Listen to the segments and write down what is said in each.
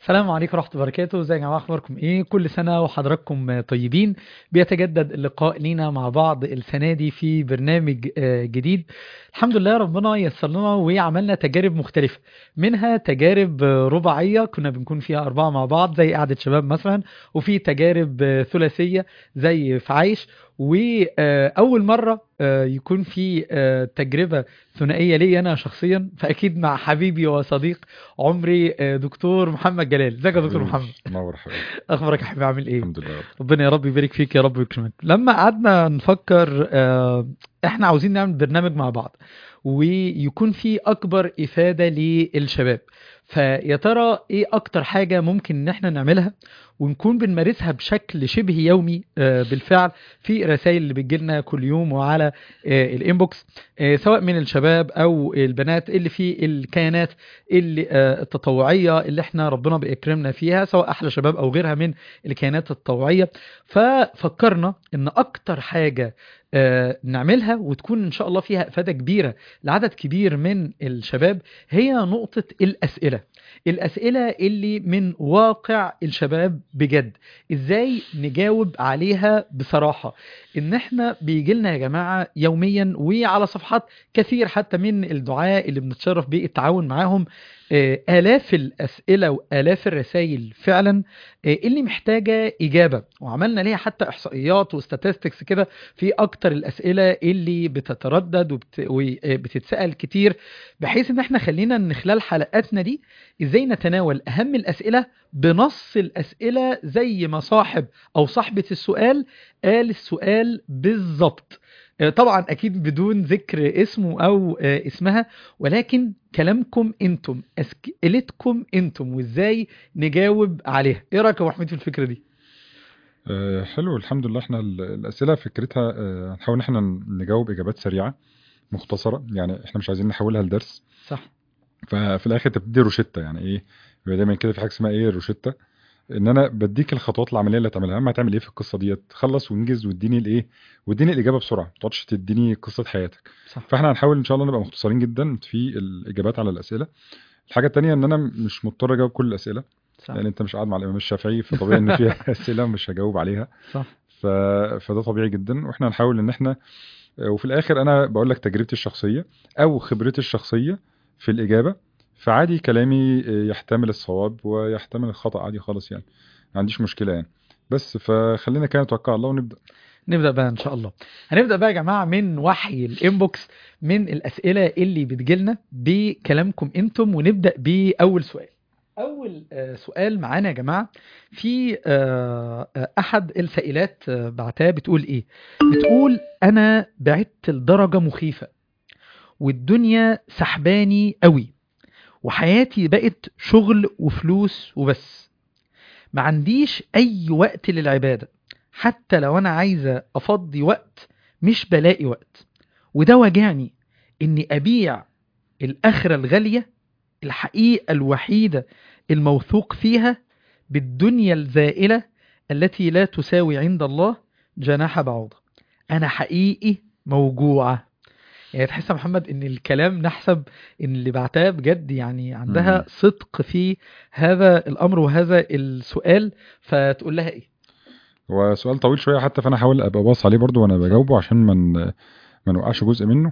السلام عليكم ورحمة الله وبركاته. ازيك يا جماعة، اخباركم ايه؟ كل سنة وحضراتكم طيبين. بيتجدد اللقاء لينا مع بعض السنة دي في برنامج جديد. الحمد لله ربنا يسر لنا وعملنا تجارب مختلفة، منها تجارب رباعية كنا بنكون فيها أربعة مع بعض زي قعدة شباب مثلا، وفي تجارب ثلاثية زي في عايش، وأول مرة يكون في تجربة ثنائية لي أنا شخصيا، فأكيد مع حبيبي وصديق عمري دكتور محمد جلال. ازيك يا دكتور حبيبي محمد؟ منور حبيبي. اخبارك يا حبيبي، عامل ايه؟ الحمد لله يا رب. ربنا يا رب يبارك فيك يا رب ويكرمك. لما قعدنا نفكر احنا عاوزين نعمل برنامج مع بعض ويكون فيه اكبر افادة للشباب، فيا ترى ايه اكتر حاجة ممكن ان احنا نعملها ونكون بنمارسها بشكل شبه يومي بالفعل في رسائل اللي بتجيلنا كل يوم وعلى الانبوكس، سواء من الشباب او البنات اللي في الكيانات اللي التطوعية اللي احنا ربنا بيكرمنا فيها، سواء احلى شباب او غيرها من الكيانات التطوعية. ففكرنا ان اكتر حاجة نعملها وتكون ان شاء الله فيها افادة كبيرة لعدد كبير من الشباب هي نقطة الاسئلة اللي من واقع الشباب بجد، ازاي نجاوب عليها بصراحة. ان احنا بيجيلنا يا جماعة يوميا وعلى صفحات كثير حتى من الدعاء اللي بنتشرف بالتعاون معاهم آلاف الأسئلة وآلاف الرسائل فعلا اللي محتاجة إجابة، وعملنا ليها حتى إحصائيات وستاتستكس كده في أكتر الأسئلة اللي بتتردد وبتتسأل كتير، بحيث إن احنا خلينا من خلال حلقاتنا دي إزاي نتناول أهم الأسئلة بنص الأسئلة زي ما صاحب أو صاحبة السؤال قال السؤال بالظبط. طبعا أكيد بدون ذكر اسمه أو اسمها، ولكن كلامكم انتم، اسئلتكم انتم، وازاي نجاوب عليها. ايه رايك يا ابو حميد في الفكره دي؟ حلو الحمد لله. احنا الاسئله فكرتها هنحاول ان احنا نجاوب اجابات سريعه مختصره، يعني احنا مش عايزين نحولها لدرس. صح. ففي الاخر انت بتدي روشته، يعني ايه؟ يبقى دايما كده في حاجه اسمها ايه الروشته، ان انا بديك الخطوات العمليه اللي هتعملها. اما هتعمل ايه في القصه ديت، خلص وانجز واديني الايه، واديني الاجابه بسرعه، ما تقعدش تديني قصه حياتك. صح. فاحنا هنحاول ان شاء الله نبقى مختصرين جدا في الاجابات على الاسئله. الحاجه التانية ان انا مش مضطر اجاوب كل الاسئله، صح. لان انت مش قاعد مع الامام الشافعي، فطبيعي ان فيها اسئله مش هجاوب عليها. صح. ف... فده طبيعي جدا، واحنا هنحاول ان احنا وفي الاخر انا بقول لك تجربتي الشخصيه او خبرتي الشخصيه في الاجابه. فعادي كلامي يحتمل الصواب ويحتمل الخطا، عادي خالص يعني، ما عنديش مشكله يعني. بس فخلينا كده نتوكل على الله ونبدا. نبدا بقى ان شاء الله. هنبدا بقى يا جماعه من وحي الانبوكس، من الاسئله اللي بتجيلنا بكلامكم انتم، ونبدا باول سؤال. اول سؤال معانا يا جماعه في احد السائلات بعتها بتقول ايه؟ بتقول انا بعدت لدرجه مخيفه والدنيا سحباني قوي، وحياتي بقت شغل وفلوس وبس، ما عنديش اي وقت للعبادة، حتى لو انا عايزة افضي وقت مش بلاقي وقت، وده واجعني اني ابيع الاخرة الغالية، الحقيقة الوحيدة الموثوق فيها، بالدنيا الزائلة التي لا تساوي عند الله جناح بعوضة. انا حقيقي موجوعة. يعني تحس يا محمد ان الكلام نحسب ان اللي بعتها بجد يعني عندها امم صدق في هذا الامر وهذا السؤال، فتقول لها ايه؟ هو سؤال طويل شويه حتى، فانا هحاول ابقى باص عليه برضو وانا اتفضل. بجاوبه عشان ما نوقعش جزء منه.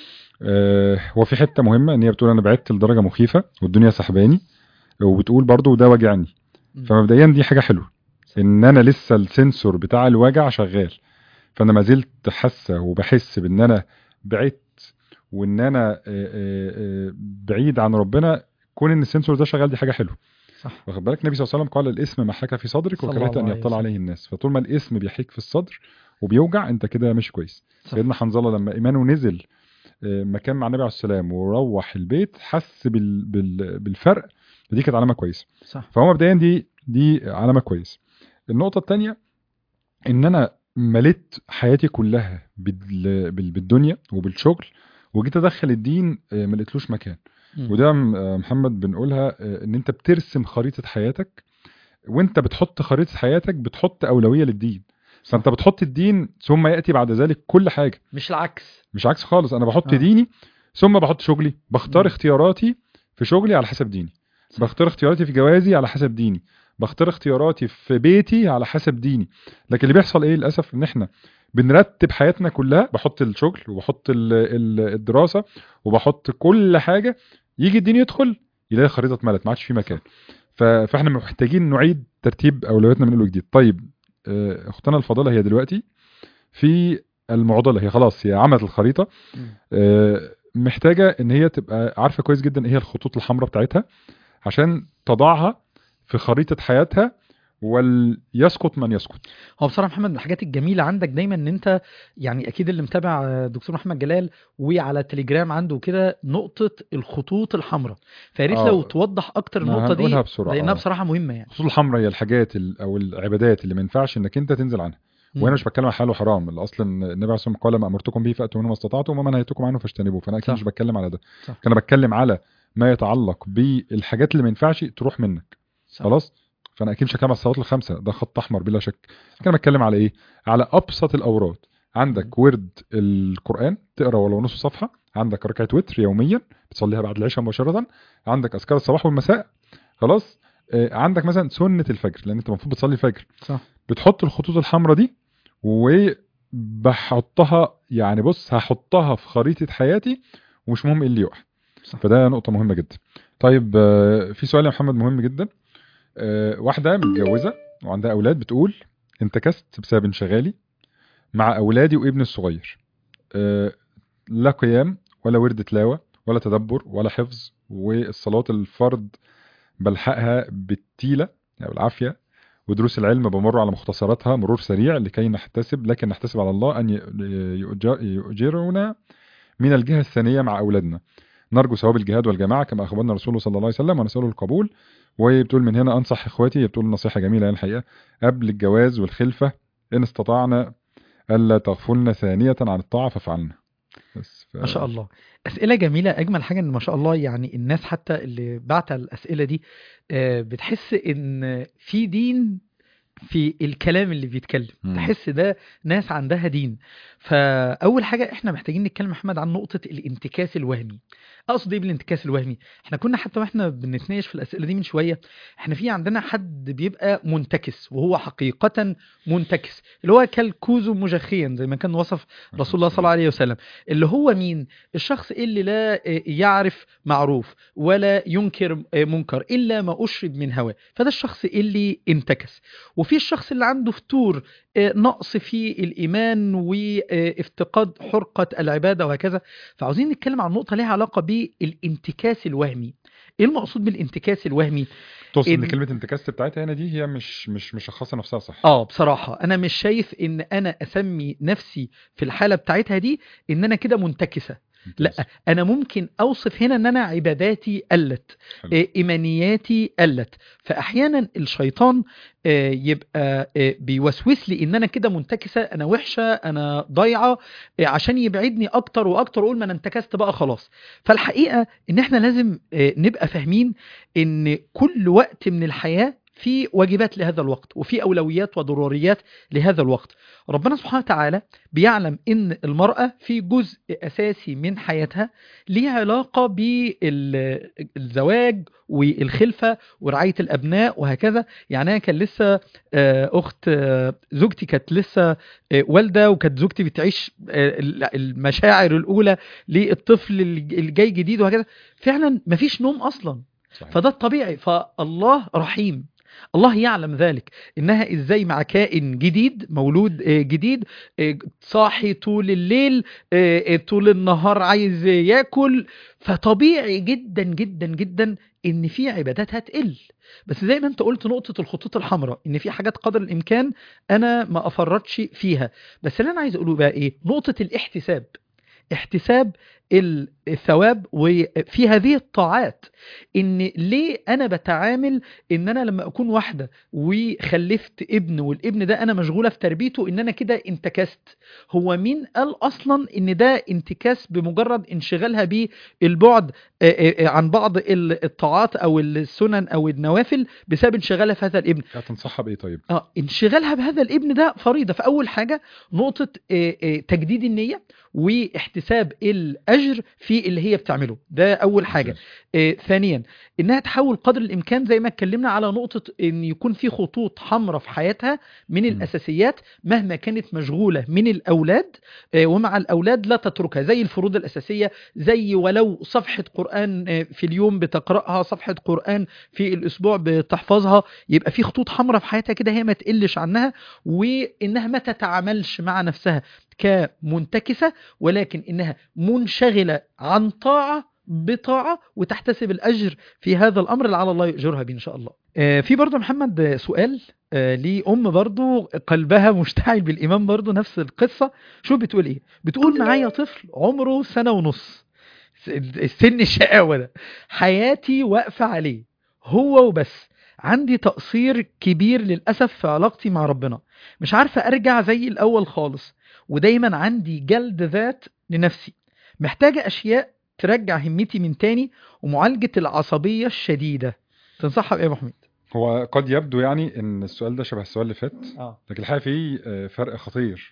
هو في حته مهمه ان هي بتقول انا بعدت لدرجه مخيفه والدنيا سحباني، وبتقول برضو ده وجعني. مم. فمبدئيا دي حاجه حلوه، صح. ان انا لسه السنسور بتاع الوجع شغال. فانا ما زلت حاسه وبحس بان انا بعدت، وان انا بعيد عن ربنا. كون ان السنسور ده شغال دي حاجه حلوه. صح. واخد بالك النبي صلى الله عليه وسلم قال الاسم ما حكى في صدرك صلى وكرهت الله ان عليه يطلع وسلم. عليه الناس. فطول ما الاسم بيحيك في الصدر وبيوجع، انت كده ماشي كويس. صح. سيدنا حنظله لما ايمانه نزل مكان مع النبي عليه السلام وروح البيت، حس بالفرق. دي كانت علامه كويسه. صح. فهو مبدئيا دي علامه كويسه. النقطه الثانيه ان انا مليت حياتي كلها بالدنيا وبالشغل، وجيت ادخل الدين ما لقيتلوش مكان. مم. وده محمد بنقولها ان انت بترسم خريطة حياتك، وانت بتحط خريطة حياتك بتحط اولوية للدين. فانت صح. بتحط الدين ثم يأتي بعد ذلك كل حاجة. مش العكس. مش عكس خالص، انا بحط اه. ديني ثم بحط شغلي، بختار مم. اختياراتي في شغلي على حسب ديني. صح. بختار اختياراتي في جوازي على حسب ديني، بختار اختياراتي في بيتي على حسب ديني. لكن اللي بيحصل ايه للاسف، ان احنا بنرتب حياتنا كلها، بحط الشغل وبحط الدراسه وبحط كل حاجه، يجي الدين يدخل يلاقي الخريطه اتملت، ما عادش في مكان. فاحنا محتاجين نعيد ترتيب اولوياتنا من اول وجديد. طيب اختنا الفاضله هي دلوقتي في المعضله، هي خلاص هي عملت الخريطه، محتاجه ان هي تبقى عارفه كويس جدا ايه هي الخطوط الحمراء بتاعتها عشان تضعها في خريطه حياتها، وليسقط من يسقط. هو بصراحه محمد، من الحاجات الجميله عندك دايما ان انت يعني اكيد اللي متابع دكتور محمد جلال وعلى التليجرام عنده كده نقطه الخطوط الحمراء، فيا ريت لو اه توضح اكتر ما النقطه هنقولها دي بسرعه. لانها بصراحه مهمه يعني. الخطوط الحمراء هي الحاجات او العبادات اللي ما ينفعش انك انت تنزل عنها. وانا امم. مش بتكلم عن حلال وحرام، اللي اصلا النبي عليه الصلاه والسلام قال ما امرتكم به فاتوا منه ما استطعتم وما نهيتكم عنه فاجتنبوه، فانا اكيد مش صح. بتكلم على ده. صح. انا بتكلم على ما يتعلق بالحاجات اللي ما ينفعش تروح منك. صح. خلاص، فانا اكيد مش هتكلم على الصلوات الخمسه، ده خط احمر بلا شك. صح. انا بتكلم على ايه؟ على ابسط الاوراد. مم. عندك ورد القران تقرا ولو نص صفحه، عندك ركعه وتر يوميا بتصليها بعد العشاء مباشره، عندك اذكار الصباح والمساء. خلاص، عندك مثلا سنه الفجر لان انت المفروض بتصلي الفجر. صح. بتحط الخطوط الحمراء دي وبحطها، يعني بص هحطها في خريطه حياتي ومش مهم ايه اللي يقع. صح. فده نقطه مهمه جدا. طيب في سؤال يا محمد مهم جدا. واحده متجوزه وعندها اولاد بتقول انتكست بسبب انشغالي مع اولادي وابني الصغير، آه، لا قيام ولا ورد تلاوه ولا تدبر ولا حفظ، والصلاه الفرض بلحقها بالتيله يعني بالعافيه، ودروس العلم بمر على مختصراتها مرور سريع لكي نحتسب، لكن نحتسب على الله ان يؤجرنا من الجهه الثانيه مع اولادنا. نرجو ثواب الجهاد والجماعه كما اخبرنا رسوله صلى الله عليه وسلم ونساله القبول. وهي بتقول من هنا انصح اخواتي، هي بتقول نصيحه جميله يعني الحقيقه، قبل الجواز والخلفه ان استطعنا الا تغفلن ثانيه عن الطاعه فافعلنا. بس ما شاء الله، أسئلة جميلة. أجمل حاجة إن ما شاء الله يعني الناس حتى اللي بعت الأسئلة دي بتحس إن في دين في الكلام اللي بيتكلم، تحس ده ناس عندها دين. فأول حاجة إحنا محتاجين نتكلم محمد عن نقطة الانتكاس الوهمي. أقصد إيه بالانتكاس الوهمي؟ إحنا كنا حتى وإحنا بنتناقش في الأسئلة دي من شوية، إحنا في عندنا حد بيبقى منتكس وهو حقيقة منتكس، اللي هو كالكوز مجخيا زي ما كان وصف رسول الله صلى الله عليه وسلم. اللي هو مين؟ الشخص اللي لا يعرف معروف ولا ينكر منكر إلا ما أشرب من هواه، فده الشخص اللي انتكس. وفي الشخص اللي عنده فتور، نقص في الإيمان وافتقاد حرقة العبادة وهكذا. فعاوزين نتكلم عن نقطة لها علاقة بالانتكاس الوهمي. ايه المقصود بالانتكاس الوهمي؟ تقصد ان إن كلمه انتكاست بتاعتها هنا دي هي مش مشخصه نفسها صح؟ بصراحة انا مش شايف ان انا اسمي نفسي في الحالة بتاعتها دي ان انا كده منتكسة. لا، ممتاز. انا ممكن اوصف هنا ان انا عباداتي قلت، حلو. ايمانياتي قلت. فاحيانا الشيطان يبقى بيوسوس لي ان انا كده منتكسة، انا وحشة، انا ضايعة، عشان يبعدني اكتر واكتر، اقول ما انا انتكست بقى خلاص. فالحقيقة ان احنا لازم نبقى فاهمين ان كل وقت من الحياة في واجبات لهذا الوقت، وفي أولويات وضروريات لهذا الوقت. ربنا سبحانه وتعالى بيعلم إن المرأة في جزء أساسي من حياتها ليه علاقة بالزواج والخلفة ورعاية الأبناء وهكذا. يعني أنا كان لسه أخت زوجتي كانت لسه والدة، وكانت زوجتي بتعيش المشاعر الأولى للطفل الجاي جديد وهكذا. فعلا مفيش نوم أصلا. صحيح. فده الطبيعي، فالله رحيم، الله يعلم ذلك انها ازاي مع كائن جديد مولود جديد صاحي طول الليل طول النهار عايز ياكل. فطبيعي جدا جدا جدا ان في عبادات هتقل. بس زي ما انت قلت نقطة الخطوط الحمراء، ان في حاجات قدر الامكان انا ما افرطش فيها. بس اللي انا عايز اقوله بقى ايه؟ نقطة الاحتساب، احتساب الثواب وفي هذه الطاعات. ان ليه انا بتعامل ان انا لما اكون واحدة وخلفت ابن والابن ده انا مشغولة في تربيته ان انا كده انتكست؟ هو مين قال اصلا ان ده انتكاس بمجرد انشغالها بالبعد عن بعض الطاعات او السنن او النوافل بسبب انشغالها في هذا الابن؟ هتنصحها بايه طيب؟ انشغالها بهذا الابن ده فريضة. فاول حاجة نقطة تجديد النية واحتساب الأجر اجر في اللي هي بتعمله. ده اول حاجه. ثانيا انها تحاول قدر الامكان زي ما اتكلمنا على نقطه ان يكون في خطوط حمراء في حياتها من الاساسيات مهما كانت مشغوله من الاولاد، ومع الاولاد لا تتركها، زي الفروض الاساسيه، زي ولو صفحه قران في اليوم بتقراها، صفحه قران في الاسبوع بتحفظها، يبقى في خطوط حمراء في حياتها كده هي ما تقلش عنها، وانها ما تتعاملش مع نفسها كمنتكسه، ولكن انها منشغله عن طاعه بطاعة وتحتسب الأجر في هذا الأمر لعل الله يؤجرها به إن شاء الله. في برضو محمد سؤال لأم برضو قلبها مشتعل بالإيمان، برضو نفس القصة. شو بتقول إيه؟ بتقول معايا طفل عمره 1.5 سنة، السن الشقاوة ده، حياتي واقفة عليه هو وبس، عندي تقصير كبير للأسف في علاقتي مع ربنا، مش عارفة أرجع زي الأول خالص، ودايما عندي جلد ذات لنفسي، محتاجة أشياء ترجع همتي من تاني، ومعالجة العصبية الشديدة. تنصحها بإيه يا أبو حميد؟ هو قد يبدو يعني ان السؤال ده شبه السؤال اللي فات، لكن الحقيقه فيه فرق خطير.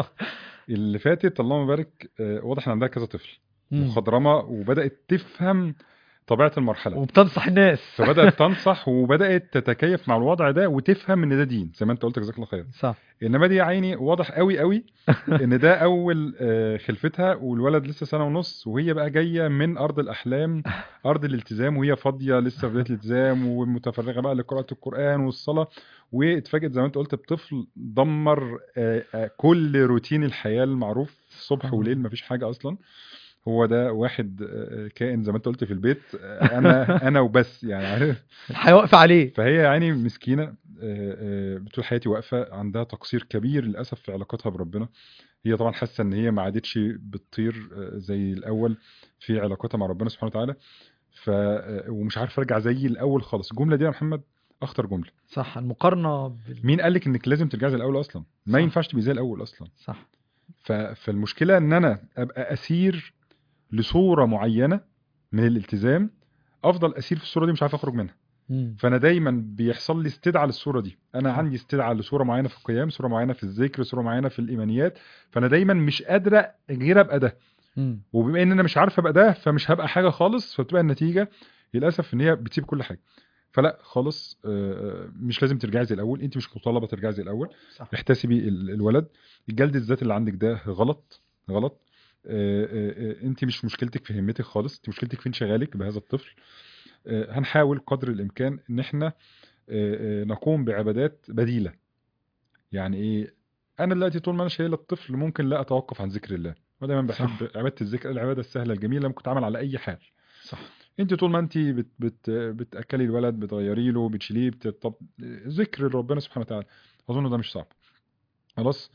اللي فاتت اللهم بارك واضح ان عندها كذا طفل مخضرمه وبدات تفهم طبيعه المرحله وبتنصح الناس فبدات تنصح وبدات تتكيف مع الوضع ده وتفهم ان ده دين زي ما انت قلت، جزاك الله خير. صح. انما دي يا عيني واضح قوي قوي ان ده اول خلفتها، والولد لسه 1.5 سنة، وهي بقى جايه من ارض الاحلام، ارض الالتزام، وهي فاضيه لسه في بدايه الالتزام ومتفرغه بقى لقراءه القران والصلاه، واتفاجئت زي ما انت قلت بطفل دمر كل روتين الحياه المعروف، صبح وليل مفيش حاجه اصلا. هو ده واحد كائن زي ما انت قلت في البيت، انا وبس يعني، عارف الحياه واقفه عليه. فهي يعني مسكينه بتقول حياتي واقفه، عندها تقصير كبير للاسف في علاقتها بربنا. هي طبعا حاسه ان هي ما عادتش بتطير زي الاول في علاقتها مع ربنا سبحانه وتعالى، ومش عارف ارجع زي الاول خالص. الجمله دي يا محمد اخطر جمله. صح. المقارنه مين قال لك انك لازم ترجع زي الاول اصلا؟ ما ينفعش تبقى زي الاول اصلا. صح. فالمشكله ان انا ابقى اسير لصوره معينه من الالتزام، افضل اسير في الصوره دي مش عارف اخرج منها. فانا دايما بيحصل لي استدعاء للصوره دي، انا عندي استدعاء لصوره معينه في القيام، صوره معينه في الذكر، صوره معينه في الايمانيات، فانا دايما مش قادره غير ابقى ده. وبما ان انا مش عارف ابقى ده فمش هبقى حاجه خالص، فبتبقى النتيجه للاسف ان هي بتسيب كل حاجه. فلا خالص، مش لازم ترجعي زي الاول، انت مش مطالبه ترجعي زي الاول. صح. احتسبي الولد، الجلد الذات اللي عندك ده غلط غلط. انت مش مشكلتك في همتك خالص، انت مشكلتك في انشغالك بهذا الطفل. هنحاول قدر الامكان ان احنا نقوم بعبادات بديله. يعني ايه؟ انا دلوقتي طول ما انا شايل الطفل ممكن لا اتوقف عن ذكر الله، ودايما بحب عباده الذكر، العباده السهله الجميله ممكن تتعمل على اي حال. صح. انت طول ما انت بتاكلي الولد، بتغيري له، بتشيليه، ذكر ربنا سبحانه وتعالى، اظن ده مش صعب. خلاص.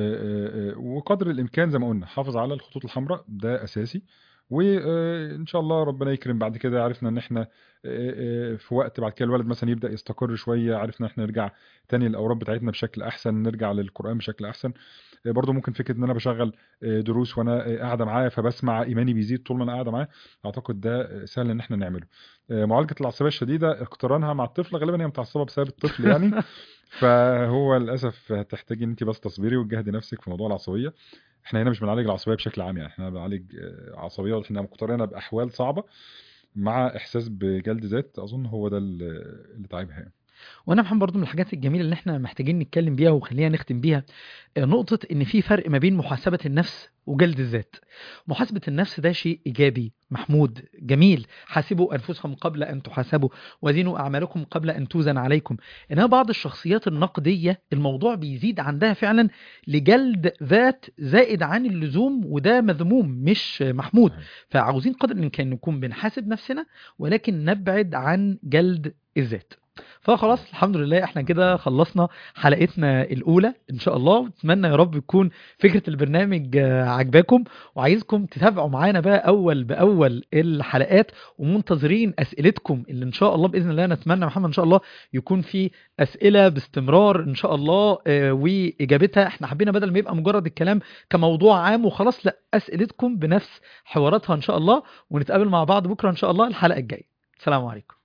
وقدر الامكان زي ما قلنا حافظ على الخطوط الحمراء، ده اساسي. وان شاء الله ربنا يكرم بعد كده، عرفنا ان احنا في وقت بعد كده الولد مثلا يبدا يستقر شويه، عرفنا ان احنا نرجع تاني الاوراق بتاعتنا بشكل احسن، نرجع للقران بشكل احسن. برضو ممكن فكره ان انا بشغل دروس وانا قاعده معاه فبسمع، ايماني بيزيد طول ما انا قاعده معاه. اعتقد ده سهل ان احنا نعمله. معالجه العصبيه الشديده اقترانها مع الطفل، غالبا هي متعصبه بسبب الطفل يعني فهو للاسف هتحتاجي ان انت بس تصبري وتجهدي نفسك في موضوع العصبيه. احنا هنا مش بنعالج العصبيه بشكل عام، يعني احنا بنعالج عصبيه واحنا مقترنه باحوال صعبه مع احساس بجلد ذات، اظن هو ده اللي تعبها يعني. وانا محمد برضو من الحاجات الجميله اللي احنا محتاجين نتكلم بيها وخلينا نختم بيها نقطه ان في فرق ما بين محاسبه النفس وجلد الذات. محاسبه النفس ده شيء ايجابي محمود جميل، حاسبوا انفسكم قبل ان تحاسبوا وزنوا اعمالكم قبل ان توزن عليكم. انما بعض الشخصيات النقديه الموضوع بيزيد عندها فعلا لجلد ذات زائد عن اللزوم، وده مذموم مش محمود. فعاوزين قدر الامكان نكون بنحاسب نفسنا ولكن نبعد عن جلد الذات. فخلاص الحمد لله احنا كده خلصنا حلقتنا الاولى ان شاء الله. اتمنى يا رب تكون فكرة البرنامج عجباكم، وعايزكم تتابعوا معانا بقى اول باول الحلقات، ومنتظرين اسئلتكم اللي ان شاء الله باذن الله نتمنى محمد ان شاء الله يكون في اسئلة باستمرار ان شاء الله واجابتها احنا حبينا بدل ما يبقى مجرد الكلام كموضوع عام وخلاص، لا اسئلتكم بنفس حواراتها ان شاء الله. ونتقابل مع بعض بكرة ان شاء الله الحلقة الجاية. السلام عليكم.